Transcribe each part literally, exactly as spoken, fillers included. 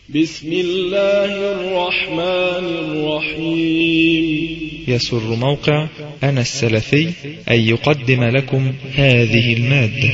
بسم الله الرحمن الرحيم. يسر موقع أنا السلفي أن يقدم لكم هذه المادة.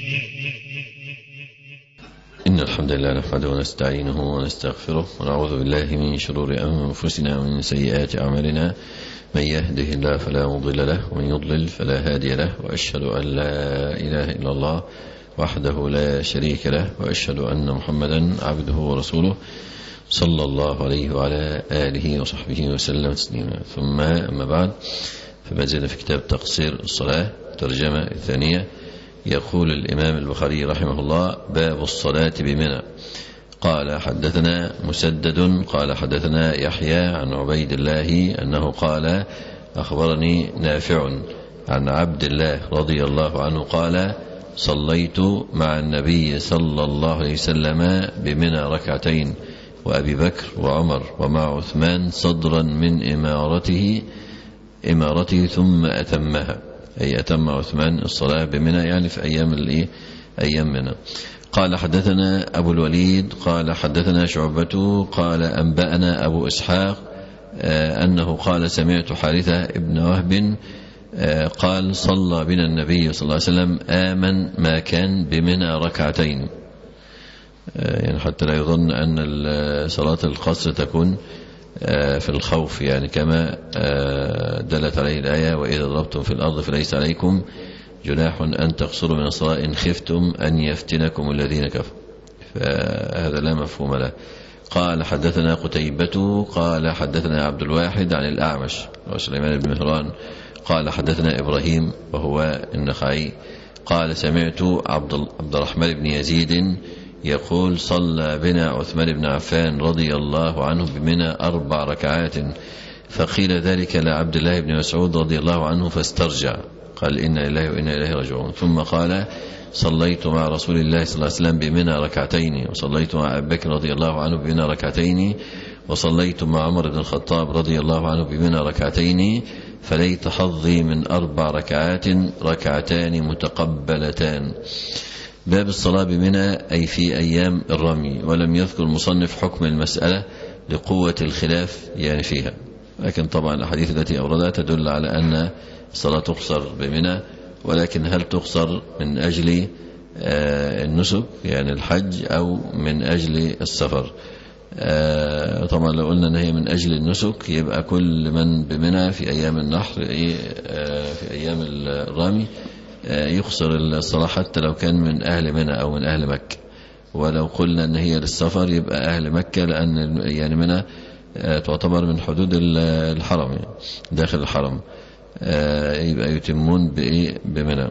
إن الحمد لله نحمده ونستعينه ونستغفره ونعوذ بالله من شرور أنفسنا ومن سيئات أعمالنا. من يهده الله فلا مضل له ومن يضلل فلا هادي له، وأشهد أن لا إله إلا الله وحده لا شريك له، وأشهد أن محمدا عبده ورسوله صلى الله عليه وعلى آله وصحبه وسلم تسليما. ثم أما بعد، فما زلنا في كتاب تقصير الصلاة الترجمة الثانية. يقول الإمام البخاري رحمه الله: باب الصلاة بمنى. قال حدثنا مسدد قال حدثنا يحيى عن عبيد الله أنه قال: أخبرني نافع عن عبد الله رضي الله عنه قال: صليت مع النبي صلى الله عليه وسلم بمنى ركعتين، وأبي بكر وعمر ومع عثمان صدرا من إمارته إمارته ثم أتمها، أي أتم عثمان الصلاة بمنى، يعني في أيام الإيه أيام منى. قال حدثنا أبو الوليد قال حدثنا شعبة قال أنبأنا أبو إسحاق أنه قال: سمعت حارثة ابن وهب قال: صلى بنا النبي صلى الله عليه وسلم آمن ما كان بمنى ركعتين، يعني حتى لا يظن أن صلاة القصر تكون في الخوف، يعني كما دلت عليه الآية: وإذا ضربتم في الأرض فليس عليكم جناح أن تقصروا من الصلاة إن خفتم أن يفتنكم الذين كفروا، فهذا لا مفهوم له. قال حدثنا قتيبة قال حدثنا عبد الواحد عن الأعمش وسليمان بن مهران قال حدثنا إبراهيم وهو النخعي قال: سمعت عبد الرحمن بن يزيد يقول: صلى بنا عثمان بن عفان رضي الله عنه بمنى أربع ركعات، فقيل ذلك لعبد الله بن مسعود رضي الله عنه فاسترجع، قال: إنا لله وإنا إليه راجعون. ثم قال: صليت مع رسول الله صلى الله عليه وسلم بمنى ركعتين، وصليت مع أبي بكر رضي الله عنه بمنى ركعتين، وصليت مع عمر بن الخطاب رضي الله عنه بمنى ركعتين، فليت حظي من أربع ركعات ركعتان متقبلتان. باب الصلاة بمنى أي في أيام الرمي، ولم يذكر المصنف حكم المسألة لقوة الخلاف يعني فيها، لكن طبعا الأحاديث التي أوردها تدل على أن الصلاة تقصر بمنى، ولكن هل تقصر من أجل النسك يعني الحج أو من أجل السفر؟ طبعا لو قلنا أن هي من أجل النسك يبقى كل من بمنى في أيام النحر في أيام الرمي يقصر الصلاة حتى لو كان من أهل منى أو من أهل مكة. ولو قلنا أن هي للسفر يبقى أهل مكة، لأن يعني منى تعتبر من حدود الحرم، يعني داخل الحرم، يبقى يتمون بمنى.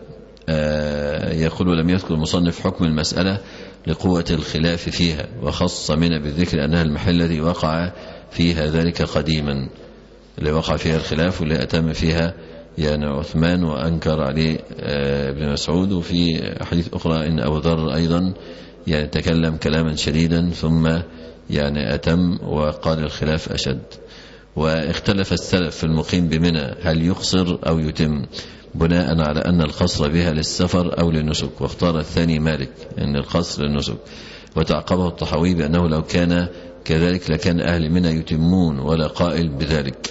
يقول: لم يذكر المصنف حكم المسألة لقوة الخلاف فيها، وخص منى بالذكر أنها المحل الذي وقع فيها ذلك قديما، اللي وقع فيها الخلاف واللي أتم فيها يعني عثمان وأنكر عليه ابن مسعود. وفي حديث أخرى إن أبو ذر أيضا يعني تكلم كلاما شديدا ثم يعني أتم وقال الخلاف أشد. واختلف السلف في المقيم بمنى هل يقصر أو يتم، بناء على أن القصر بها للسفر أو للنسك، واختار الثاني مالك أن القصر للنسك، وتعقبه الطحاوي بأنه لو كان كذلك لكان أهل منى يتمون ولا قائل بذلك.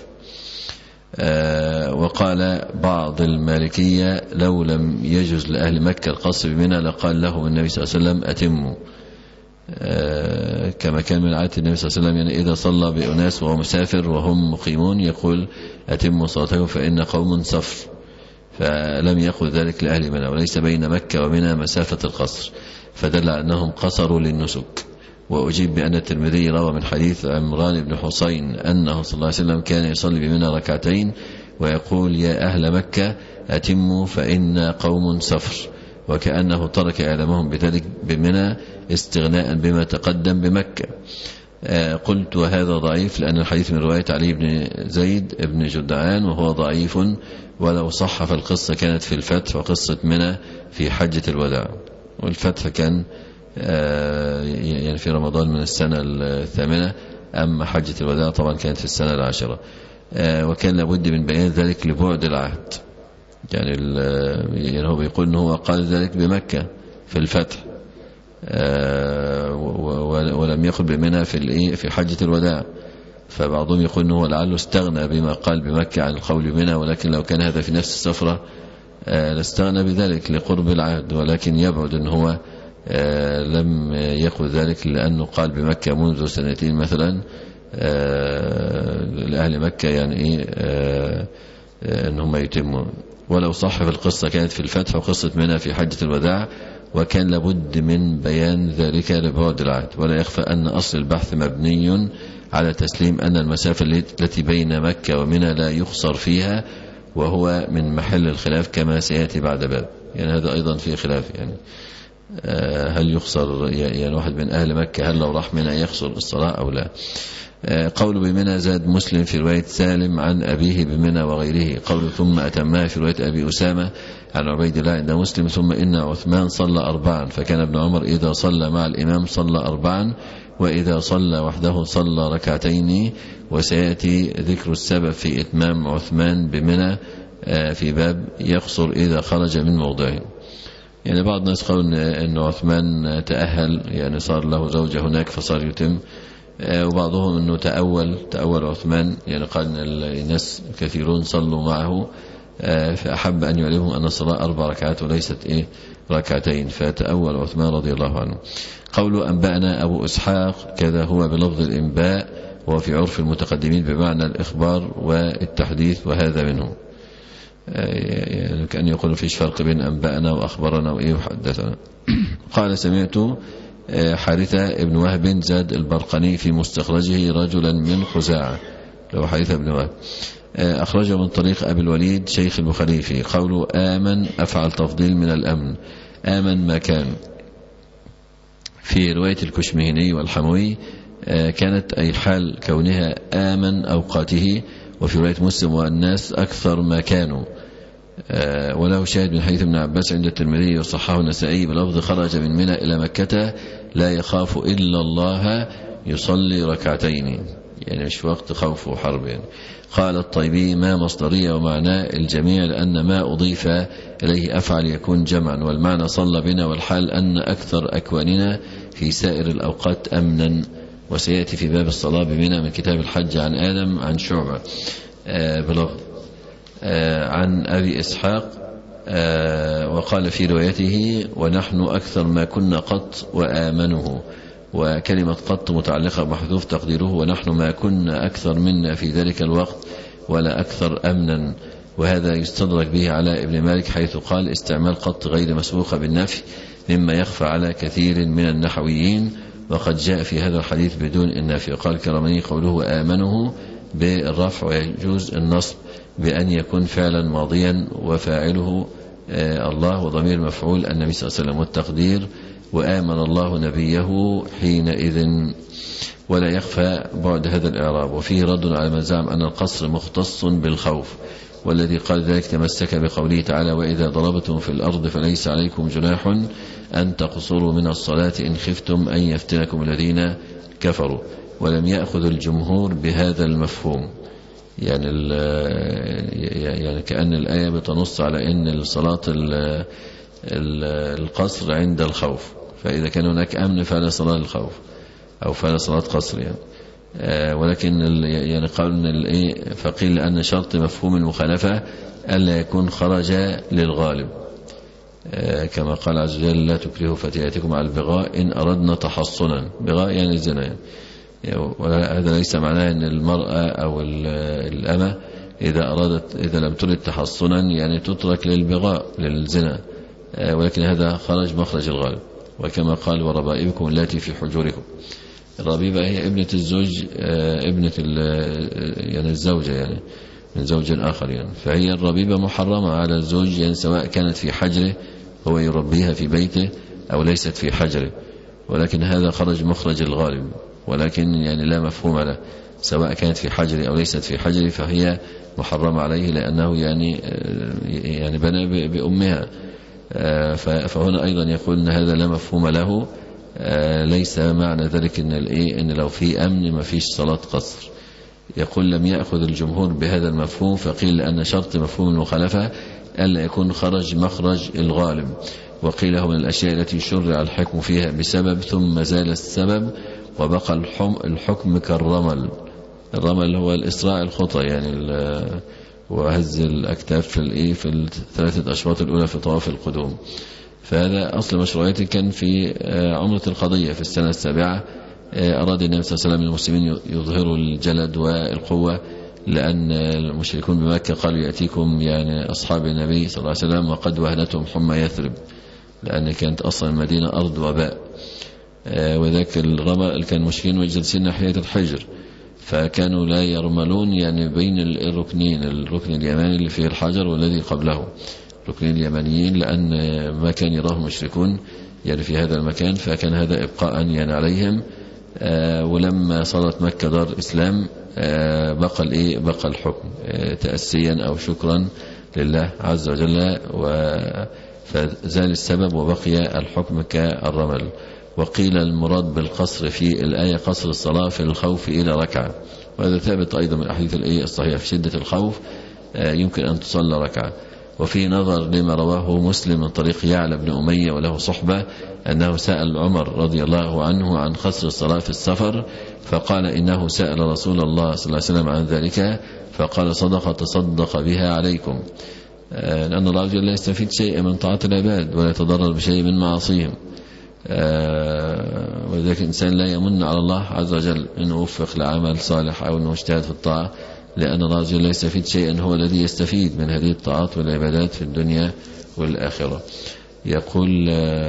آه وقال بعض المالكية: لو لم يجوز لأهل مكة القصر بمنى لقال له النبي صلى الله عليه وسلم: أتموا، آه كما كان من عادة النبي صلى الله عليه وسلم، يعني إذا صلى بأناس وهو مسافر وهم مقيمون يقول: أتموا صلاتكم فإن قوم سفر، فلم يقل ذلك لأهل منى، وليس بين مكة ومنى مسافة القصر، فدل أنهم قصروا للنسك. وأجيب بأن الترمذي روى من حديث عمران بن حسين أنه صلى الله عليه وسلم كان يصلي بمنى ركعتين ويقول: يا أهل مكة أتموا فإن قوم سفر، وكأنه ترك إعلامهم بذلك بمنى استغناء بما تقدم بمكة. آه قلت: وهذا ضعيف، لأن الحديث من رواية علي بن زيد بن جدعان وهو ضعيف، ولو صح فالقصة كانت في الفتح، وقصة منى في حجة الوداع، والفتح كان يعني في رمضان من السنة الثامنة، أما حجة الوداع طبعا كانت في السنة العاشرة. وكان لابد من بيان ذلك لبعد العهد، يعني, يعني هو بيقول أنه هو قال ذلك بمكة في الفتح، ولم يقل بمنى في في حجة الوداع. فبعضهم يقول أنه لعله استغنى بما قال بمكة عن القول بمنى، ولكن لو كان هذا في نفس السفرة لاستغنى بذلك لقرب العهد، ولكن يبعد أنه هو لم يقل ذلك لأنه قال بمكة منذ سنتين مثلا لأهل مكة يعني إيه أنهم يتمون. ولو صح في القصة كانت في الفتح وقصة منى في حجة الوداع، وكان لابد من بيان ذلك لبعد العهد. ولا يخفى أن أصل البحث مبني على تسليم أن المسافة التي بين مكة ومنى لا يخسر فيها، وهو من محل الخلاف كما سيأتي بعد باب. يعني هذا أيضا فيه خلاف، يعني هل يخسر يعني واحد من أهل مكة هل لو راح منى يخسر الصلاة أو لا. قول بمنى زاد مسلم في رواية سالم عن أبيه بمنى وغيره. قول ثم أتمها في رواية أبي أسامة عن عبيد الله عند مسلم ثم إن عثمان صلى أربعا، فكان ابن عمر إذا صلى مع الإمام صلى أربعا، وإذا صلى وحده صلى ركعتين. وسيأتي ذكر السبب في إتمام عثمان بمنى في باب يقصر إذا خرج من موضعه. يعني بعض الناس قالوا أن عثمان تأهل، يعني صار له زوجة هناك فصار يتم، وبعضهم أنه تأول تأول عثمان، يعني قال أن الناس كثيرون صلوا معه فأحب أن يعلمهم أن الصلاة أربع ركعات وليست إيه ركعتين، فتأول عثمان رضي الله عنه. قوله أنبأنا أبو إسحاق كذا هو بلفظ الإنباء، وفي عرف المتقدمين بمعنى الإخبار والتحديث، وهذا منه. يعني كأن يقول فيش فرق بين أنبأنا وأخبرنا وإيه وحدثنا. قال سمعت حارثة ابن وهب زاد البرقني في مستخرجه رجلا من خزاعة، لو حارثة ابن وهب أخرجه من طريق أبي الوليد شيخ البخاري في قوله آمن أفعل تفضيل من الأمن، آمن ما كان. في رواية الكشمهني والحموي كانت أي حال كونها آمن أوقاته، وفي رواية مسلم والناس أكثر ما كانوا. وله شاهد من حديث ابن عباس عند الترمذي وصححه النسائي بلفظ خرج من منى إلى مكة لا يخاف إلا الله يصلي ركعتين، يعني مش وقت خوف وحرب. يعني قال الطيبي ما مصدرية ومعناه الجميع، لأن ما أضيف إليه أفعل يكون جمعا، والمعنى صلى بنا، والحال أن أكثر أكواننا في سائر الأوقات أمنا. وسيأتي في باب الصلاة بمنى من كتاب الحج عن آدم عن شعبة بلفظ عن أبي إسحاق وقال في روايته ونحن أكثر ما كنا قط وآمنه، وكلمة قط متعلقة محذوف تقديره ونحن ما كنا أكثر منا في ذلك الوقت ولا أكثر أمنا. وهذا يستدرك به على ابن مالك حيث قال استعمال قط غير مسبوقة بالنفي مما يخفى على كثير من النحويين، وقد جاء في هذا الحديث بدون النفي. قال كرمني قوله آمنه بالرفع، ويجوز النصب بأن يكون فعلا ماضيا وفاعله الله وضمير مفعول النبي صلى الله عليه وسلم، والتقدير وآمن الله نبيه حينئذ. ولا يخفى بعد هذا الإعراب. وفيه رد على من زعم أن القصر مختص بالخوف، والذي قال ذلك تمسك بقوله تعالى وإذا ضربتم في الأرض فليس عليكم جناح أن تقصروا من الصلاة إن خفتم أن يفتنكم الذين كفروا. ولم يأخذ الجمهور بهذا المفهوم، يعني يعني كأن الآية بتنص على أن الصلاة القصر عند الخوف، فإذا كان هناك أمن فلا صلاة الخوف أو فلا صلاة قصر يعني. ولكن يعني قالوا أن الإيه فقيل أن شرط مفهوم المخالفة ألا يكون خرج للغالب، كما قال عز وجل لا تكرهوا فتياتكم على البغاء إن أردنا تحصنا، بغاء يعني الزنا يعني. وهذا ليس معناه أن المرأة أو الأمة إذا أرادت إذا لم ترد تحصنا يعني تترك للبغاء للزنا، ولكن هذا خرج مخرج الغالب. وكما قال وربائبكم التي في حجوركم، الربيبة هي ابنة الزوج، ابنة يعني الزوجة يعني من زوج آخر يعني، فهي الربيبة محرمة على الزوج يعني سواء كانت في حجره هو يربيها في بيته أو ليست في حجره، ولكن هذا خرج مخرج الغالب، ولكن يعني لا مفهوم له سواء كانت في حجره أو ليست في حجره فهي محرمة عليه لأنه يعني يعني بنى بأمها. فهنا أيضا يقول أن هذا لا مفهوم له، ليس معنى ذلك إن الإيه إن لو في أمن ما فيش صلاة قصر. يقول لم يأخذ الجمهور بهذا المفهوم، فقيل لأن شرط مفهوم المخالفة ألا يكون خرج مخرج الغالب، وقيل هو من الأشياء التي شرع الحكم فيها بسبب ثم زال السبب وبقى الحكم كالرمل. الرمل هو الإسراع الخطى يعني وهز الأكتاف في الإيه في الثلاثة أشواط الأولى في طواف القدوم. فهذا أصل مشروعيته كان في عمرة القضية في السنة السابعة. أراد النبي صلى الله عليه وسلم المسلمين يظهروا الجلد والقوة، لأن المشركون بمكة قالوا يأتيكم يعني أصحاب النبي صلى الله عليه وسلم وقد وهنتهم حمى يثرب، لأن كانت أصلا المدينة أرض وباء. وذاك الرمل كان المشركين مجلسين ناحية الحجر، فكانوا لا يرملون يعني بين الركنين، الركن اليماني اللي فيه الحجر والذي قبله، الركنين اليمانيين، لأن ما كان يراه المشركون يعني في هذا المكان، فكان هذا إبقاء يعني عليهم. آه ولما صارت مكة دار إسلام آه بقى الإيه بقى الحكم آه تأسيا أو شكرا لله عز وجل، فزال السبب وبقي الحكم كالرمل. وقيل المراد بالقصر في الآية قصر الصلاة في الخوف إلى ركعة، وهذا ثابت أيضا من الأحاديث الآية الصحيحة، في شدة الخوف آه يمكن أن تصلى ركعة. وفي نظر لما رواه مسلم من طريق يعلى بن أمية وله صحبة أنه سأل عمر رضي الله عنه عن قصر الصلاة في السفر، فقال إنه سأل رسول الله صلى الله عليه وسلم عن ذلك فقال صدق تصدق بها عليكم، لأن الرجل لا يستفيد شيئا من طاعة العباد ولا يتضرر بشيء من معاصيهم. ولذلك الإنسان لا يمن على الله عز وجل أنه وفق لعمل صالح أو أنه اجتهد في الطاعة، لأن الرجل لا يستفيد شيئا، هو الذي يستفيد من هذه الطاعات والعبادات في الدنيا والآخرة. يقول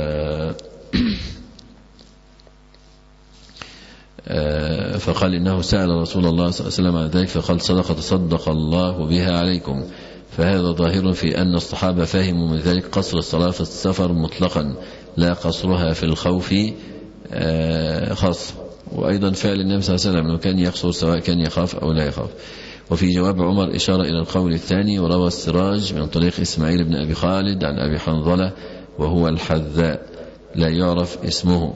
فقال إنه سأل رسول الله صلى الله عليه وسلم عن ذلك فقال صدق تصدق الله بها عليكم. فهذا ظاهر في أن الصحابة فهموا من ذلك قصر الصلاة في السفر مطلقا لا قصرها في الخوف خاص. وأيضا فعل النبي صلى الله عليه وسلم أنه كان يقصر سواء كان يخاف أو لا يخاف. وفي جواب عمر إشارة إلى القول الثاني. وروى السراج من طريق إسماعيل بن أبي خالد عن أبي حنظلة وهو الحذاء لا يعرف اسمه،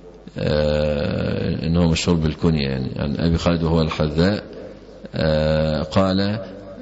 آه إنه مشهور بالكنية يعني، عن أبي خالد وهو الحذاء آه قال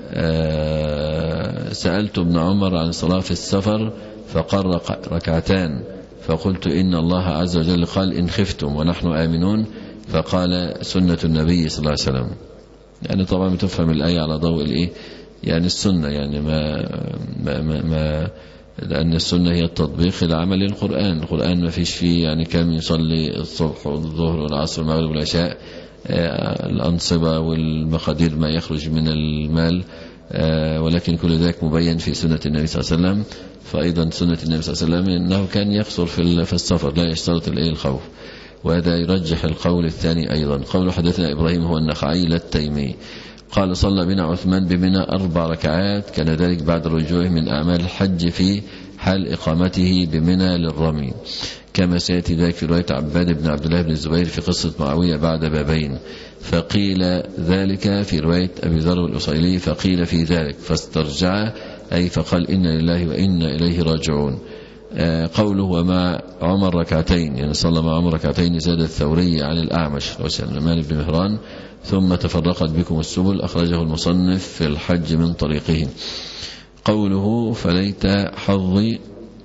آه سألت ابن عمر عن الصلاة في السفر فقال ركعتان، فقلت إن الله عز وجل قال إن خفتم ونحن آمنون، فقال سنة النبي صلى الله عليه وسلم. يعني طبعا تفهم الآية على ضوء الإيه يعني السنة، يعني ما, ما, ما, ما لأن السنة هي التطبيق العمل للقرآن. القرآن ما فيش فيه يعني كم يصلي الصبح والظهر والعصر والمغرب والعشاء الأنصبة والمقادير ما يخرج من المال، ولكن كل ذلك مبين في سنة النبي صلى الله عليه وسلم. فأيضا سنة النبي صلى الله عليه وسلم أنه كان يقصر في السفر لا يشترط الإيه الخوف. وهذا يرجح القول الثاني أيضا. قول حدثنا إبراهيم هو النخعي لا التيمي قال صلى بنا عثمان بمنى أربع ركعات، كان ذلك بعد رجوعه من أعمال الحج في حال إقامته بمنى للرمي، كما سيأتي ذلك في رواية عباد بن عبد الله بن الزبير في قصة معاوية بعد بابين. فقيل ذلك في رواية أبي ذر الأصيلي فقيل في ذلك فاسترجع أي فقال إنا لله وإنا إليه راجعون. قوله ومع عمر ركعتين يعني صلى مع عمر ركعتين زاد الثوري عن الأعمش وسلمان بن مهران ثم تفرقت بكم السبل، أخرجه المصنف في الحج من طريقه. قوله فليت حظي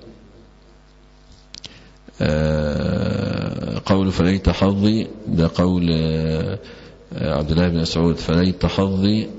قول فليت حظي ده قول عبد الله بن مسعود فليت حظي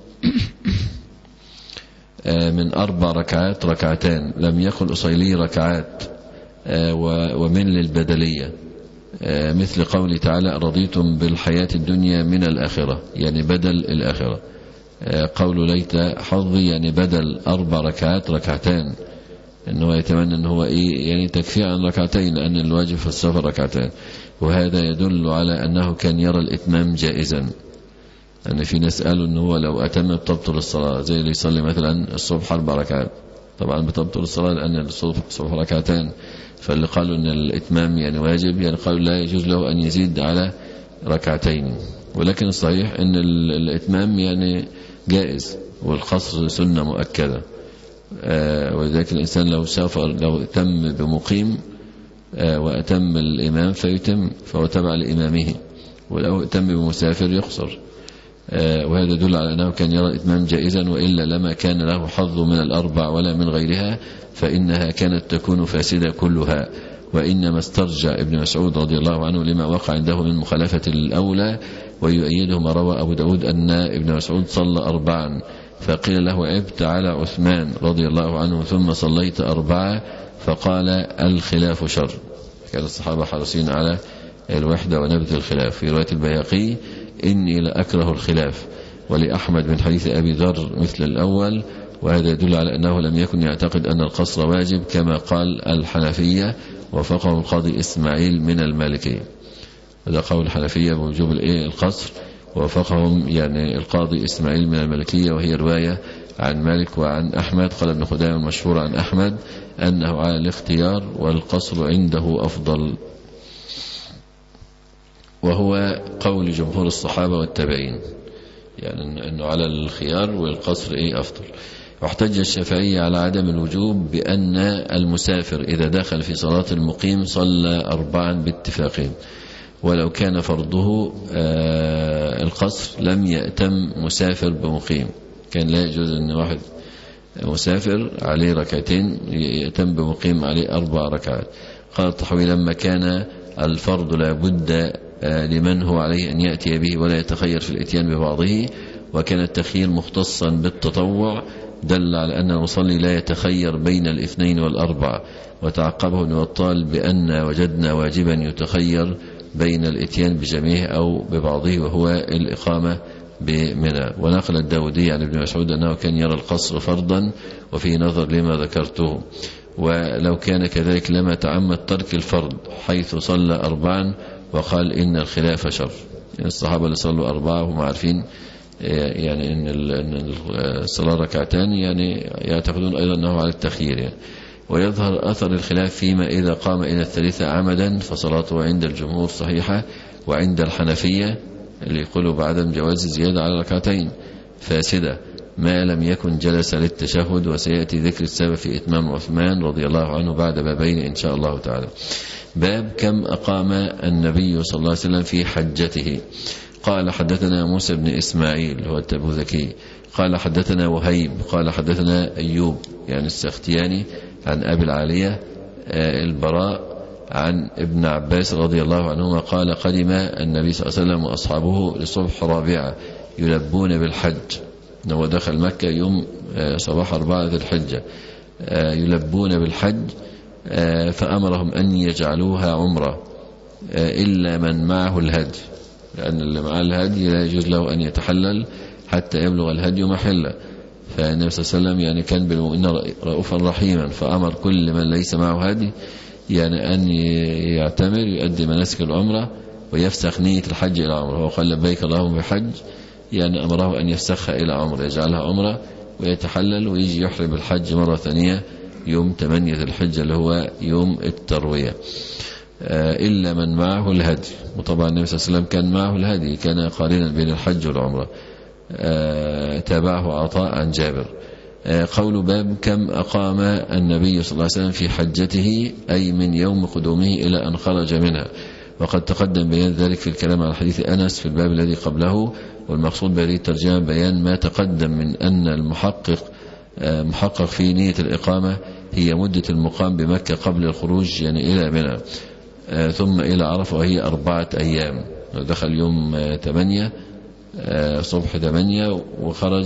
من أربع ركعات ركعتان، لم يقل أصيلي ركعات ومن للبدلية مثل قوله تعالى رضيتم بالحياة الدنيا من الآخرة يعني بدل الآخرة. قول ليت حظي يعني بدل أربع ركعات ركعتان، أنه يتمنى أنه إيه يعني تكفي عن ركعتين لأن الواجب في السفر ركعتان. وهذا يدل على أنه كان يرى الإتمام جائزا، أن في ناس قالوا أنه لو أتم بتبطل الصلاة زي اللي يصلي مثلا الصبح أربع ركعات، طبعا بتبطل الصلاة لأن الصبح ركعتان. فاللي قالوا أن الإتمام يعني واجب يعني قالوا لا يجوز له أن يزيد على ركعتين. ولكن الصحيح أن الإتمام يعني جائز والقصر سنة مؤكدة. آه ولذلك الإنسان لو سافر لو تم بمقيم آه وأتم الإمام فيتم فهو تبع لإمامه، ولو تم بمسافر يقصر. وهذا يدل على أنه كان يرى الإتمام جائزا، وإلا لما كان له حظ من الأربع ولا من غيرها، فإنها كانت تكون فاسدة كلها. وإنما استرجع ابن مسعود رضي الله عنه لما وقع عنده من مخالفة الأولى، ويؤيده ما روى أبو داود أن ابن مسعود صلى أربعا، فقيل له عبت على عثمان رضي الله عنه ثم صليت أربعة، فقال الخلاف شر. كان الصحابة حريصين على الوحدة ونبذ الخلاف. في رواية البيهقي إني لأكره الخلاف، ولأحمد من حديث أبي ذر مثل الأول، وهذا يدل على أنه لم يكن يعتقد أن القصر واجب كما قال الحنفية، وفقه القاضي إسماعيل من المالكية. هذا قول الحنفية بوجوب القصر، وفقهم يعني القاضي إسماعيل من المالكية، وهي رواية عن مالك وعن أحمد. قال ابن خدامة المشهور عن أحمد أنه على الاختيار والقصر عنده أفضل، وهو قول جمهور الصحابة والتابعين، يعني أنه على الخيار والقصر إيه أفضل. واحتج الشافعي على عدم الوجوب بأن المسافر إذا دخل في صلاة المقيم صلى أربعا باتفاقهم، ولو كان فرضه القصر لم يأتم مسافر بمقيم. كان لا يجوز أن واحد مسافر عليه ركعتين يأتم بمقيم عليه أربع ركعات. قال الطحاوي لما كان الفرض لا بد لمن هو عليه أن يأتي به ولا يتخير في الاتيان ببعضه، وكان التخيير مختصا بالتطوع، دل على أن المصلي لا يتخير بين الاثنين والأربع. وتعقبه ابن بطال بأن وجدنا واجبا يتخير بين الاتيان بجميعه أو ببعضه، وهو الإقامة بمنى. ونقل الداودي عن ابن مسعود أنه كان يرى القصر فرضا، وفي نظر لما ذكرته، ولو كان كذلك لما تعمد ترك الفرض حيث صلى أربعا وقال إن الخلاف شر. يعني الصحابة اللي صلوا أربعة وهم عارفين يعني إن الصلاة ركعتان، يعني يعتقدون أيضا أنه على التخيير يعني. ويظهر أثر الخلاف فيما إذا قام إلى الثالثة عمدا فصلاته عند الجمهور صحيحة، وعند الحنفية اللي يقولوا بعدم جواز الزيادة على ركعتين فاسدة ما لم يكن جلس للتشهد. وسيأتي ذكر السبب في إتمام عثمان رضي الله عنه بعد بابين إن شاء الله تعالى. باب كم أقام النبي صلى الله عليه وسلم في حجته. قال حدثنا موسى بن إسماعيل هو التبوذكي قال حدثنا وهيب قال حدثنا أيوب يعني السختياني عن أبي العالية البراء عن ابن عباس رضي الله عنهما قال قدم النبي صلى الله عليه وسلم وأصحابه لصبح رابعة يلبون بالحج. هو دخل مكة يوم صباح أربعة ذي الحجة يلبون بالحج، فأمرهم أن يجعلوها عمرة إلا من معه الهدي، لأن اللي معه الهدي لا يجوز له أن يتحلل حتى يبلغ الهدي محله. فالنبي صلى الله عليه وسلم يعني كان بالمؤمنين رؤوفا رحيما، فأمر كل من ليس معه هدي يعني أن يعتمر يؤدي مناسك العمرة ويفسخ نية الحج إلى عمره. وقال لبيك اللهم بحج، يعني أمره أن يفسخها إلى عمره يجعلها عمرة ويتحلل ويجي يحرم الحج مرة ثانية يوم ثمانية الحجة اللي هو يوم التروية، إلا من معه الهدي. وطبعا النبي صلى الله عليه وسلم كان معه الهدي، كان قارنا بين الحج والعمرة. تابعه عطاء عن جابر. قول باب كم أقام النبي صلى الله عليه وسلم في حجته، أي من يوم قدومه إلى أن خرج منها. وقد تقدم بيان ذلك في الكلام على حديث أنس في الباب الذي قبله. والمقصود بهذه الترجمة بيان ما تقدم من أن المحقق محقق في نية الإقامة هي مدة المقام بمكة قبل الخروج يعني إلى منى ثم إلى عرفة، وهي أربعة أيام. دخل يوم ثمانية صبح ثمانية وخرج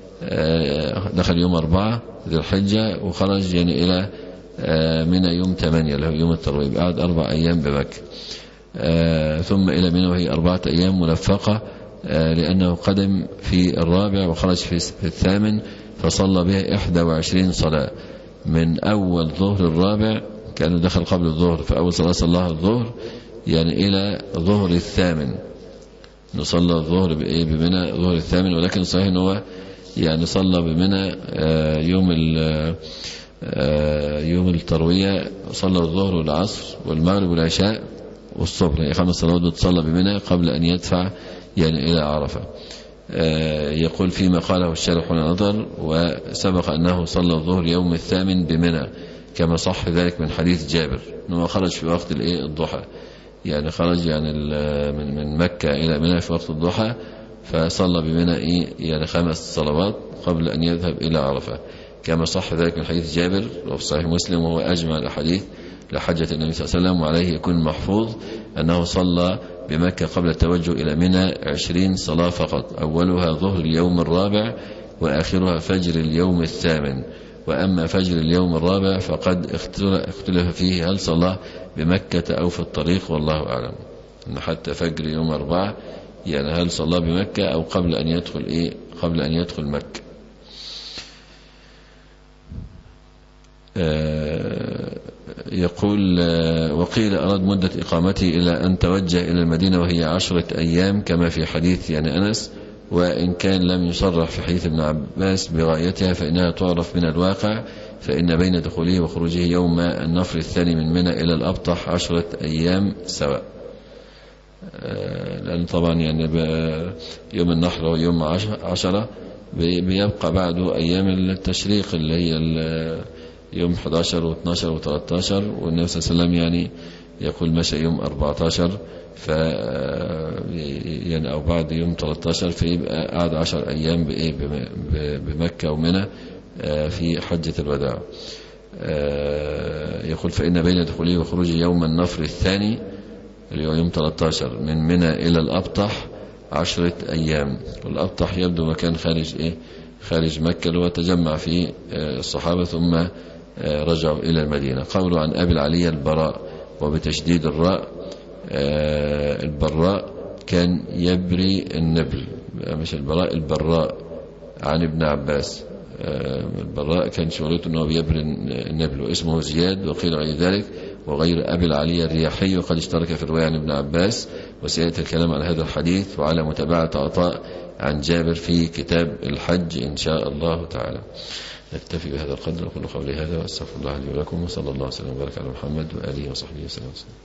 دخل يوم أربعة ذي الحجة وخرج يعني إلى منى يوم ثمانية اللي هو يوم التروية، بعد أربع أيام بمكة ثم إلى منى وهي أربعة أيام ملفقة، لأنه قدم في الرابع وخرج في الثامن فصلى بها إحدى وعشرين صلاة من أول ظهر الرابع، كان دخل قبل الظهر فأول صلاة صلاها الظهر يعني إلى ظهر الثامن. نصلى الظهر بمنى ظهر الثامن، ولكن صحيح أنه يعني صلى بمنى يوم يوم التروية، صلى الظهر والعصر والمغرب والعشاء والصبح، يعني خمس صلوات بتصلى بمنى قبل أن يدفع يعني إلى عرفة. يقول فيما قاله الشارح نظر، وسبق أنه صلى الظهر يوم الثامن بمنى كما صح ذلك من حديث جابر أنه خرج في وقت الضحى، يعني خرج يعني من من مكة إلى منى في وقت الضحى فصلى بمنى إيه يعني خمس صلوات قبل أن يذهب إلى عرفة، كما صح ذلك من حديث جابر وفي صحيح مسلم، وهو أجمع الأحاديث لحجة النبي صلى الله عليه وسلم، وعليه يكون محفوظ أنه صلى بمكة قبل التوجه إلى منى عشرين صلاة فقط، أولها ظهر اليوم الرابع وآخرها فجر اليوم الثامن. وأما فجر اليوم الرابع فقد اختلف فيه هل صلى بمكة أو في الطريق، والله أعلم. إن حتى فجر يوم أربعة يعني هل صلى بمكة أو قبل أن يدخل إيه قبل أن يدخل مكة. آه يقول آه وقيل أراد مدة إقامته إلى أن توجه إلى المدينة وهي عشرة أيام كما في حديث يعني أنس، وإن كان لم يصرح في حديث ابن عباس بغايتها فإنها تعرف من الواقع، فإن بين دخوله وخروجه يوم النفر الثاني من منى إلى الأبطح عشرة أيام سواء. لأن طبعا يعني يوم النحر ويوم عشرة بيبقى بعده أيام التشريق اللي هي يوم أحد عشر واثني عشر وثلاثة عشر، والنبي صلى الله عليه وسلم يعني يقول مشى يوم أربعة عشر ف يعني أو بعد يوم ثلاثة عشر، فيبقى قعد عشر أيام بإيه بمكة ومنى في حجة الوداع. يقول فإن بين دخوله وخروجه يوم النفر الثاني اللي هو يوم ثلاثة عشر من منى إلى الأبطح عشرة أيام، والأبطح يبدو مكان خارج إيه خارج مكة اللي هو تجمع فيه الصحابة ثم رجعوا إلى المدينة. قوله عن أبي العلي البراء وبتشديد الراء البراء كان يبري النبل، مش البراء البراء، عن ابن عباس. البراء كان شغلته أنه بيبري النبل واسمه زياد، وقيل غير ذلك وغير أبي العلي الرياحي وقد اشترك في الرواية عن ابن عباس، وسيأتي الكلام على هذا الحديث وعلى متابعة عطاء عن جابر في كتاب الحج إن شاء الله تعالى. نكتفي بهذا القدر وكل قولي هذا، وأستغفر الله لي ولكم، وصلى الله وسلم وبارك على محمد وآله وصحبه وسلم.